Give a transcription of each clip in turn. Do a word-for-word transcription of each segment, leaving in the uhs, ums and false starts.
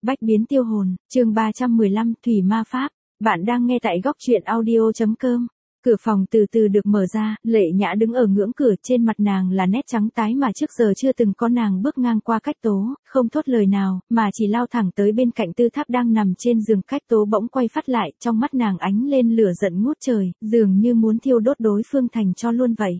Bách biến tiêu hồn, chương ba trăm mười lăm, Thủy Ma Pháp. Bạn đang nghe tại góc truyện audio chấm com. Cửa phòng từ từ được mở ra, Lệ Nhã đứng ở ngưỡng cửa, trên mặt nàng là nét trắng tái mà trước giờ chưa từng có. Nàng bước ngang qua Cách Tố, không thốt lời nào, mà chỉ lao thẳng tới bên cạnh Tư Tháp đang nằm trên giường. Cách Tố bỗng quay phát lại, trong mắt nàng ánh lên lửa giận ngút trời, dường như muốn thiêu đốt đối phương thành tro luôn vậy.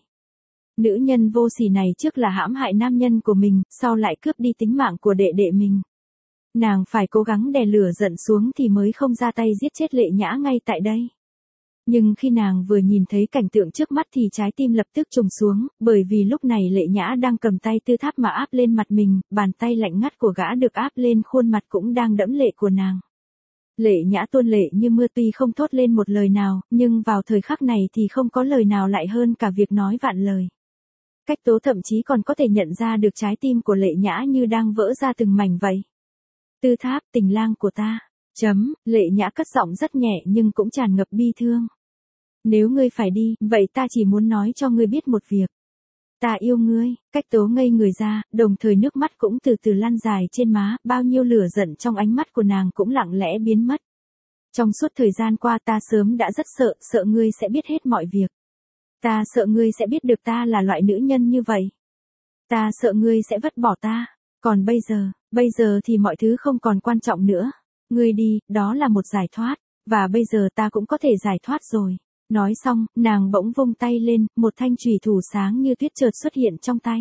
Nữ nhân vô sỉ này trước là hãm hại nam nhân của mình, sau lại cướp đi tính mạng của đệ đệ mình. Nàng phải cố gắng đè lửa giận xuống thì mới không ra tay giết chết Lệ Nhã ngay tại đây. Nhưng khi nàng vừa nhìn thấy cảnh tượng trước mắt thì trái tim lập tức trùng xuống, bởi vì lúc này Lệ Nhã đang cầm tay Tư Tháp mà áp lên mặt mình, bàn tay lạnh ngắt của gã được áp lên khuôn mặt cũng đang đẫm lệ của nàng. Lệ Nhã tuôn lệ như mưa, tuy không thốt lên một lời nào, nhưng vào thời khắc này thì không có lời nào lại hơn cả việc nói vạn lời. Cách Tố thậm chí còn có thể nhận ra được trái tim của Lệ Nhã như đang vỡ ra từng mảnh vậy. Tư Tháp, tình lang của ta. Chấm, Lệ Nhã cất giọng rất nhẹ nhưng cũng tràn ngập bi thương. Nếu ngươi phải đi, vậy ta chỉ muốn nói cho ngươi biết một việc. Ta yêu ngươi. Cách Tố ngây người ra, đồng thời nước mắt cũng từ từ lan dài trên má, bao nhiêu lửa giận trong ánh mắt của nàng cũng lặng lẽ biến mất. Trong suốt thời gian qua ta sớm đã rất sợ, sợ ngươi sẽ biết hết mọi việc. Ta sợ ngươi sẽ biết được ta là loại nữ nhân như vậy. Ta sợ ngươi sẽ vứt bỏ ta. Còn bây giờ, bây giờ thì mọi thứ không còn quan trọng nữa. Ngươi đi, đó là một giải thoát. Và bây giờ ta cũng có thể giải thoát rồi. Nói xong, nàng bỗng vung tay lên, một thanh chùy thủ sáng như tuyết chợt xuất hiện trong tay.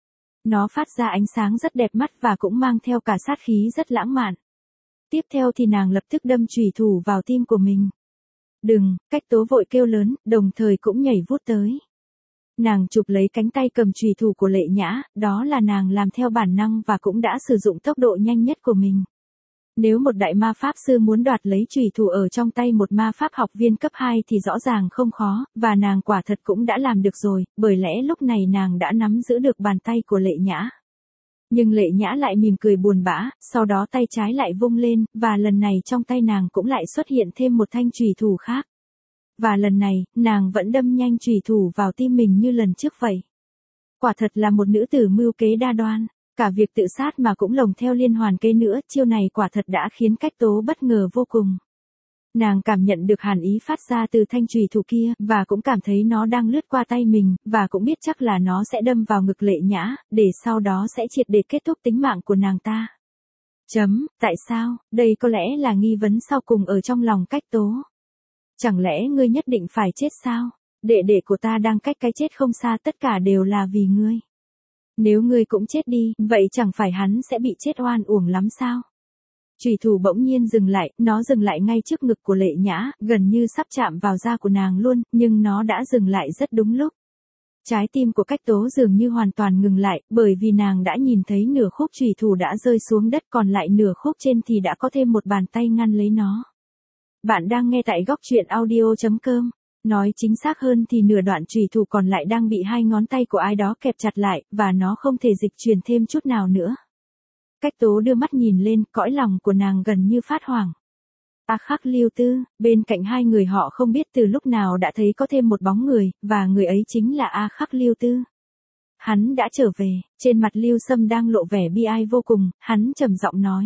Nó phát ra ánh sáng rất đẹp mắt và cũng mang theo cả sát khí rất lãng mạn. Tiếp theo thì nàng lập tức đâm chùy thủ vào tim của mình. Đừng, Cách Tố vội kêu lớn, đồng thời cũng nhảy vút tới. Nàng chụp lấy cánh tay cầm chùy thủ của Lệ Nhã, đó là nàng làm theo bản năng và cũng đã sử dụng tốc độ nhanh nhất của mình. Nếu một đại ma pháp sư muốn đoạt lấy chùy thủ ở trong tay một ma pháp học viên cấp hai thì rõ ràng không khó, và nàng quả thật cũng đã làm được rồi, bởi lẽ lúc này nàng đã nắm giữ được bàn tay của Lệ Nhã. Nhưng Lệ Nhã lại mỉm cười buồn bã, sau đó tay trái lại vung lên, và lần này trong tay nàng cũng lại xuất hiện thêm một thanh chùy thủ khác. Và lần này, nàng vẫn đâm nhanh chùy thủ vào tim mình như lần trước vậy. Quả thật là một nữ tử mưu kế đa đoan, cả việc tự sát mà cũng lồng theo liên hoàn kế nữa, chiêu này quả thật đã khiến Cách Tố bất ngờ vô cùng. Nàng cảm nhận được hàn ý phát ra từ thanh chùy thủ kia, và cũng cảm thấy nó đang lướt qua tay mình, và cũng biết chắc là nó sẽ đâm vào ngực Lệ Nhã, để sau đó sẽ triệt để kết thúc tính mạng của nàng ta. Chấm, tại sao, đây có lẽ là nghi vấn sau cùng ở trong lòng Cách Tố. Chẳng lẽ ngươi nhất định phải chết sao? Đệ đệ của ta đang cách cái chết không xa, tất cả đều là vì ngươi. Nếu ngươi cũng chết đi, vậy chẳng phải hắn sẽ bị chết oan uổng lắm sao? Chùy thủ bỗng nhiên dừng lại, nó dừng lại ngay trước ngực của Lệ Nhã, gần như sắp chạm vào da của nàng luôn, nhưng nó đã dừng lại rất đúng lúc. Trái tim của Cách Tố dường như hoàn toàn ngừng lại, bởi vì nàng đã nhìn thấy nửa khúc chùy thủ đã rơi xuống đất, còn lại nửa khúc trên thì đã có thêm một bàn tay ngăn lấy nó. Bạn đang nghe tại góc truyện audio chấm com. Nói chính xác hơn thì nửa đoạn chùy thủ còn lại đang bị hai ngón tay của ai đó kẹp chặt lại, và nó không thể dịch chuyển thêm chút nào nữa. Cách Tố đưa mắt nhìn lên, cõi lòng của nàng gần như phát hoảng. A Khắc Lưu Tư, bên cạnh hai người họ không biết từ lúc nào đã thấy có thêm một bóng người, và người ấy chính là A Khắc Lưu Tư. Hắn đã trở về, trên mặt Lưu Sâm đang lộ vẻ bi ai vô cùng, hắn trầm giọng nói.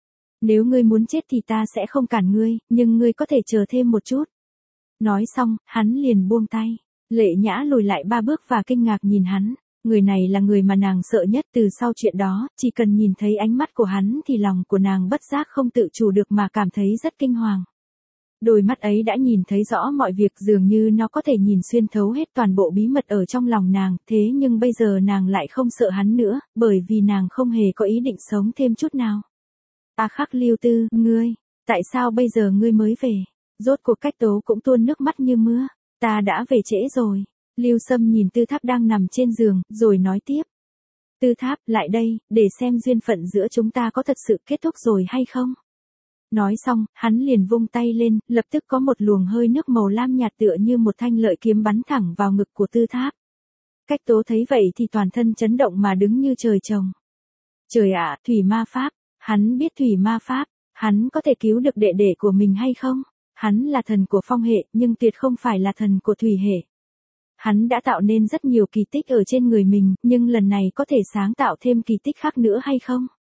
Nếu ngươi muốn chết thì ta sẽ không cản ngươi, nhưng ngươi có thể chờ thêm một chút. Nói xong, hắn liền buông tay. Lệ Nhã lùi lại ba bước và kinh ngạc nhìn hắn. Người này là người mà nàng sợ nhất từ sau chuyện đó, chỉ cần nhìn thấy ánh mắt của hắn thì lòng của nàng bất giác không tự chủ được mà cảm thấy rất kinh hoàng. Đôi mắt ấy đã nhìn thấy rõ mọi việc, dường như nó có thể nhìn xuyên thấu hết toàn bộ bí mật ở trong lòng nàng, thế nhưng bây giờ nàng lại không sợ hắn nữa, bởi vì nàng không hề có ý định sống thêm chút nào. A Khắc Lưu Tư, ngươi, tại sao bây giờ ngươi mới về? Rốt cuộc Cách Tố cũng tuôn nước mắt như mưa. Ta đã về trễ rồi. Lưu Sâm nhìn Tư Tháp đang nằm trên giường, rồi nói tiếp. Tư Tháp, lại đây, để xem duyên phận giữa chúng ta có thật sự kết thúc rồi hay không. Nói xong, hắn liền vung tay lên, lập tức có một luồng hơi nước màu lam nhạt tựa như một thanh lợi kiếm bắn thẳng vào ngực của Tư Tháp. Cách Tố thấy vậy thì toàn thân chấn động mà đứng như trời trồng. Trời ạ, Thủy Ma Pháp, hắn biết Thủy Ma Pháp, hắn có thể cứu được đệ đệ của mình hay không? Hắn là thần của phong hệ, nhưng tuyệt không phải là thần của thủy hệ. Hắn đã tạo nên rất nhiều kỳ tích ở trên người mình, nhưng lần này có thể sáng tạo thêm kỳ tích khác nữa hay không?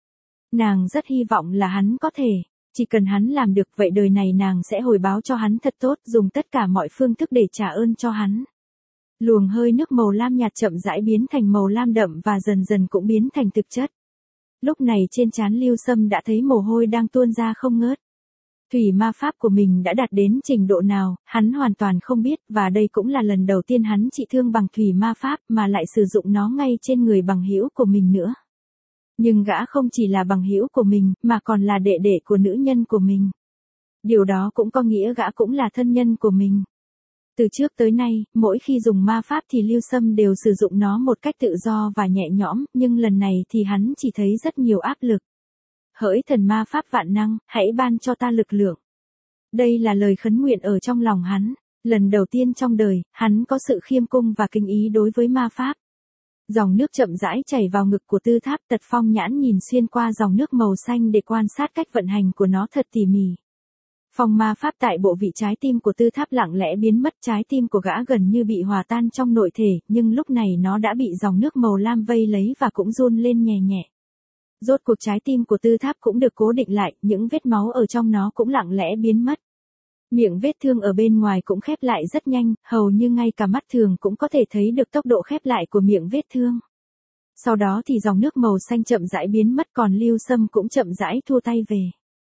Nàng rất hy vọng là hắn có thể, chỉ cần hắn làm được vậy đời này nàng sẽ hồi báo cho hắn thật tốt, dùng tất cả mọi phương thức để trả ơn cho hắn. Luồng hơi nước màu lam nhạt chậm rãi biến thành màu lam đậm và dần dần cũng biến thành thực chất. Lúc này trên trán Lưu Sâm đã thấy mồ hôi đang tuôn ra không ngớt. Thủy ma pháp của mình đã đạt đến trình độ nào, hắn hoàn toàn không biết, và đây cũng là lần đầu tiên hắn trị thương bằng thủy ma pháp mà lại sử dụng nó ngay trên người bằng hữu của mình nữa. Nhưng gã không chỉ là bằng hữu của mình, mà còn là đệ đệ của nữ nhân của mình. Điều đó cũng có nghĩa gã cũng là thân nhân của mình. Từ trước tới nay, mỗi khi dùng ma pháp thì Lưu Sâm đều sử dụng nó một cách tự do và nhẹ nhõm, nhưng lần này thì hắn chỉ thấy rất nhiều áp lực. Hỡi thần ma pháp vạn năng, hãy ban cho ta lực lượng. Đây là lời khấn nguyện ở trong lòng hắn. Lần đầu tiên trong đời, hắn có sự khiêm cung và kính ý đối với ma pháp. Dòng nước chậm rãi chảy vào ngực của Tư Tháp, Tật Phong nhãn nhìn xuyên qua dòng nước màu xanh để quan sát cách vận hành của nó thật tỉ mỉ. Phong ma pháp tại bộ vị trái tim của Tư Tháp lặng lẽ biến mất, trái tim của gã gần như bị hòa tan trong nội thể, nhưng lúc này nó đã bị dòng nước màu lam vây lấy và cũng run lên nhẹ nhẹ. Rốt cuộc trái tim của Tư Tháp cũng được cố định lại, những vết máu ở trong nó cũng lặng lẽ biến mất. Miệng vết thương ở bên ngoài cũng khép lại rất nhanh, hầu như ngay cả mắt thường cũng có thể thấy được tốc độ khép lại của miệng vết thương. Sau đó thì dòng nước màu xanh chậm rãi biến mất, còn Lưu Sâm cũng chậm rãi thua tay về.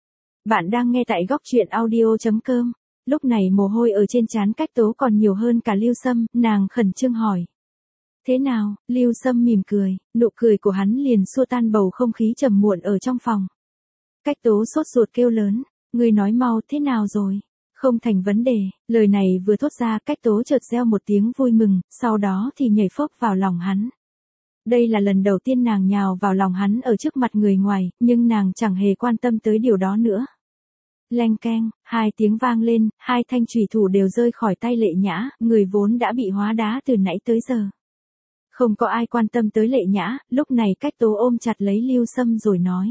Bạn đang nghe tại góc truyện audio chấm com. Lúc này mồ hôi ở trên trán Cách Tố còn nhiều hơn cả Lưu Sâm, nàng khẩn trương hỏi. Thế nào? Lưu Sâm mỉm cười, nụ cười của hắn liền xua tan bầu không khí trầm muộn ở trong phòng. Cách Tố sốt ruột kêu lớn, ngươi nói mau, thế nào rồi? Không thành vấn đề. Lời này vừa thốt ra, Cách Tố chợt reo một tiếng vui mừng, sau đó thì nhảy phốc vào lòng hắn. Đây là lần đầu tiên nàng nhào vào lòng hắn ở trước mặt người ngoài, nhưng nàng chẳng hề quan tâm tới điều đó nữa. Leng keng, hai tiếng vang lên, hai thanh chùy thủ đều rơi khỏi tay Lệ Nhã, người vốn đã bị hóa đá từ nãy tới giờ. Không có ai quan tâm tới Lệ Nhã, lúc này Cách Tố ôm chặt lấy Lưu Sâm rồi nói.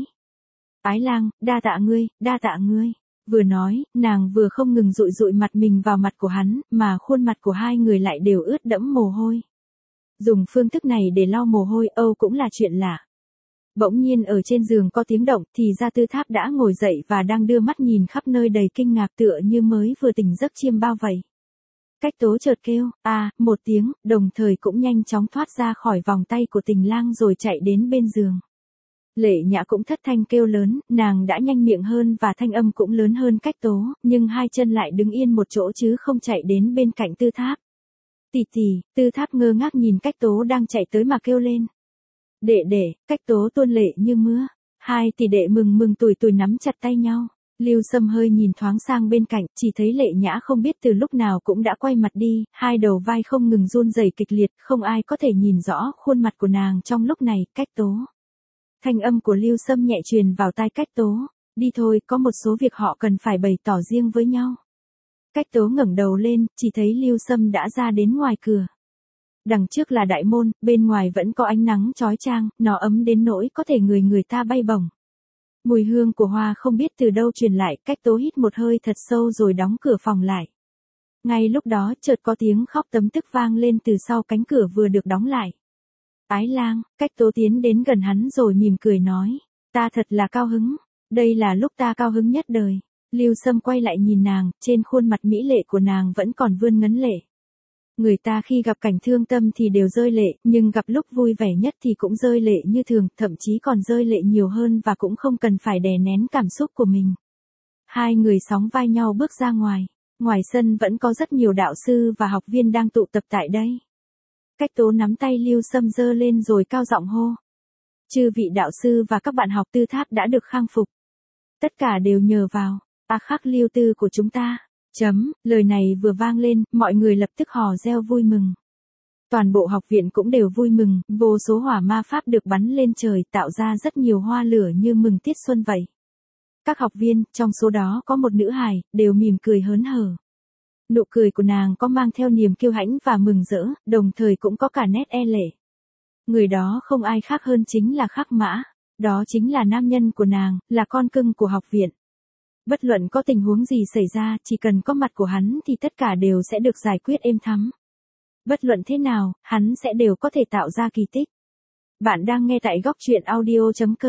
Ái lang, đa tạ ngươi, đa tạ ngươi. Vừa nói, nàng vừa không ngừng dụi dụi mặt mình vào mặt của hắn, mà khuôn mặt của hai người lại đều ướt đẫm mồ hôi. Dùng phương thức này để lau mồ hôi Âu cũng là chuyện lạ. Bỗng nhiên ở trên giường có tiếng động, thì ra Tư Tháp đã ngồi dậy và đang đưa mắt nhìn khắp nơi đầy kinh ngạc tựa như mới vừa tỉnh giấc chiêm bao vậy. Cách Tố chợt kêu, à, một tiếng, đồng thời cũng nhanh chóng thoát ra khỏi vòng tay của Tình Lang rồi chạy đến bên giường. Lệ Nhã cũng thất thanh kêu lớn, nàng đã nhanh miệng hơn và thanh âm cũng lớn hơn Cách Tố, nhưng hai chân lại đứng yên một chỗ chứ không chạy đến bên cạnh Tư Tháp. Tỷ tỷ, Tư Tháp ngơ ngác nhìn Cách Tố đang chạy tới mà kêu lên. Đệ đệ, Cách Tố tuôn lệ như mưa. Hai tỷ đệ mừng mừng tủi tủi nắm chặt tay nhau. Lưu Sâm hơi nhìn thoáng sang bên cạnh, chỉ thấy Lệ Nhã không biết từ lúc nào cũng đã quay mặt đi, hai đầu vai không ngừng run rẩy kịch liệt, không ai có thể nhìn rõ khuôn mặt của nàng trong lúc này. Cách Tố. Thanh âm của Lưu Sâm nhẹ truyền vào tai Cách Tố. Đi thôi, có một số việc họ cần phải bày tỏ riêng với nhau. Cách Tố ngẩng đầu lên, chỉ thấy Lưu Sâm đã ra đến ngoài cửa. Đằng trước là đại môn, bên ngoài vẫn có ánh nắng chói chang, nó ấm đến nỗi có thể người người ta bay bổng. Mùi hương của hoa không biết từ đâu truyền lại, Cách Tố hít một hơi thật sâu rồi đóng cửa phòng lại. Ngay lúc đó, chợt có tiếng khóc tấm tức vang lên từ sau cánh cửa vừa được đóng lại. Ái lang, Cách Tố tiến đến gần hắn rồi mỉm cười nói, ta thật là cao hứng, đây là lúc ta cao hứng nhất đời. Lưu Sâm quay lại nhìn nàng, trên khuôn mặt mỹ lệ của nàng vẫn còn vươn ngấn lệ. Người ta khi gặp cảnh thương tâm thì đều rơi lệ, nhưng gặp lúc vui vẻ nhất thì cũng rơi lệ như thường, thậm chí còn rơi lệ nhiều hơn và cũng không cần phải đè nén cảm xúc của mình. Hai người sóng vai nhau bước ra ngoài. Ngoài sân vẫn có rất nhiều đạo sư và học viên đang tụ tập tại đây. Cách Tố nắm tay Lưu Sâm giơ lên rồi cao giọng hô. Chư vị đạo sư và các bạn học Tư Tháp đã được khang phục. Tất cả đều nhờ vào A khắc Lưu Tư của chúng ta. Chấm, lời này vừa vang lên, mọi người lập tức hò reo vui mừng. Toàn bộ học viện cũng đều vui mừng, vô số hỏa ma pháp được bắn lên trời tạo ra rất nhiều hoa lửa như mừng tiết xuân vậy. Các học viên, trong số đó có một nữ hài, đều mỉm cười hớn hở. Nụ cười của nàng có mang theo niềm kiêu hãnh và mừng rỡ, đồng thời cũng có cả nét e lệ. Người đó không ai khác hơn chính là Khắc Mã, đó chính là nam nhân của nàng, là con cưng của học viện. Bất luận có tình huống gì xảy ra, chỉ cần có mặt của hắn thì tất cả đều sẽ được giải quyết êm thắm. Bất luận thế nào, hắn sẽ đều có thể tạo ra kỳ tích. Bạn đang nghe tại góc truyện audio chấm com.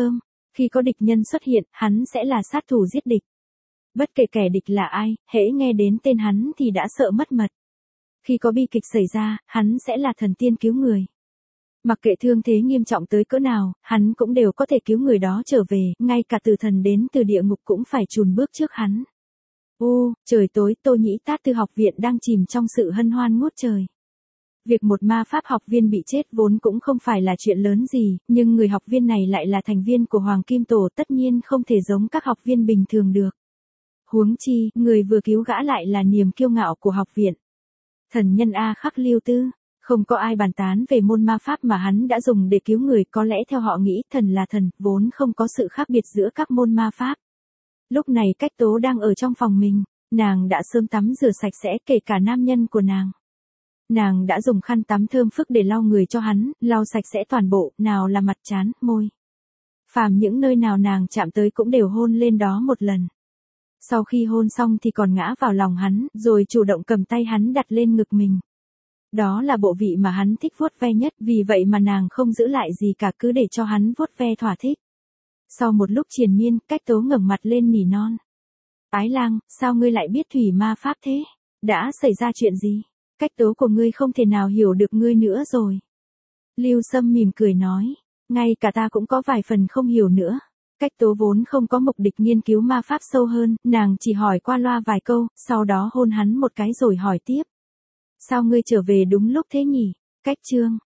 Khi có địch nhân xuất hiện, hắn sẽ là sát thủ giết địch. Bất kể kẻ địch là ai, hễ nghe đến tên hắn thì đã sợ mất mật. Khi có bi kịch xảy ra, hắn sẽ là thần tiên cứu người. Mặc kệ thương thế nghiêm trọng tới cỡ nào, hắn cũng đều có thể cứu người đó trở về, ngay cả tử thần đến từ địa ngục cũng phải chùn bước trước hắn. Ô, trời tối, Tô Nhĩ Tát Tư học viện đang chìm trong sự hân hoan ngút trời. Việc một ma pháp học viên bị chết vốn cũng không phải là chuyện lớn gì, nhưng người học viên này lại là thành viên của Hoàng Kim Tổ, tất nhiên không thể giống các học viên bình thường được. Huống chi, người vừa cứu gã lại là niềm kiêu ngạo của học viện. Thần nhân A Khắc Lưu Tư, không có ai bàn tán về môn ma pháp mà hắn đã dùng để cứu người, có lẽ theo họ nghĩ thần là thần, vốn không có sự khác biệt giữa các môn ma pháp. Lúc này Cách Tố đang ở trong phòng mình, nàng đã sớm tắm rửa sạch sẽ, kể cả nam nhân của nàng. Nàng đã dùng khăn tắm thơm phức để lau người cho hắn, lau sạch sẽ toàn bộ, nào là mặt trán, môi. Phàm những nơi nào nàng chạm tới cũng đều hôn lên đó một lần. Sau khi hôn xong thì còn ngã vào lòng hắn, rồi chủ động cầm tay hắn đặt lên ngực mình. Đó là bộ vị mà hắn thích vuốt ve nhất, vì vậy mà nàng không giữ lại gì cả, cứ để cho hắn vuốt ve thỏa thích. Sau một lúc triền miên, Cách Tố ngẩng mặt lên nỉ non. Ái Lang, sao ngươi lại biết thủy ma pháp thế? Đã xảy ra chuyện gì? Cách Tố của ngươi không thể nào hiểu được ngươi nữa rồi. Lưu Sâm mỉm cười nói, ngay cả ta cũng có vài phần không hiểu nữa. Cách Tố vốn không có mục đích nghiên cứu ma pháp sâu hơn, nàng chỉ hỏi qua loa vài câu, sau đó hôn hắn một cái rồi hỏi tiếp. Sao ngươi trở về đúng lúc thế nhỉ? Cách Trương,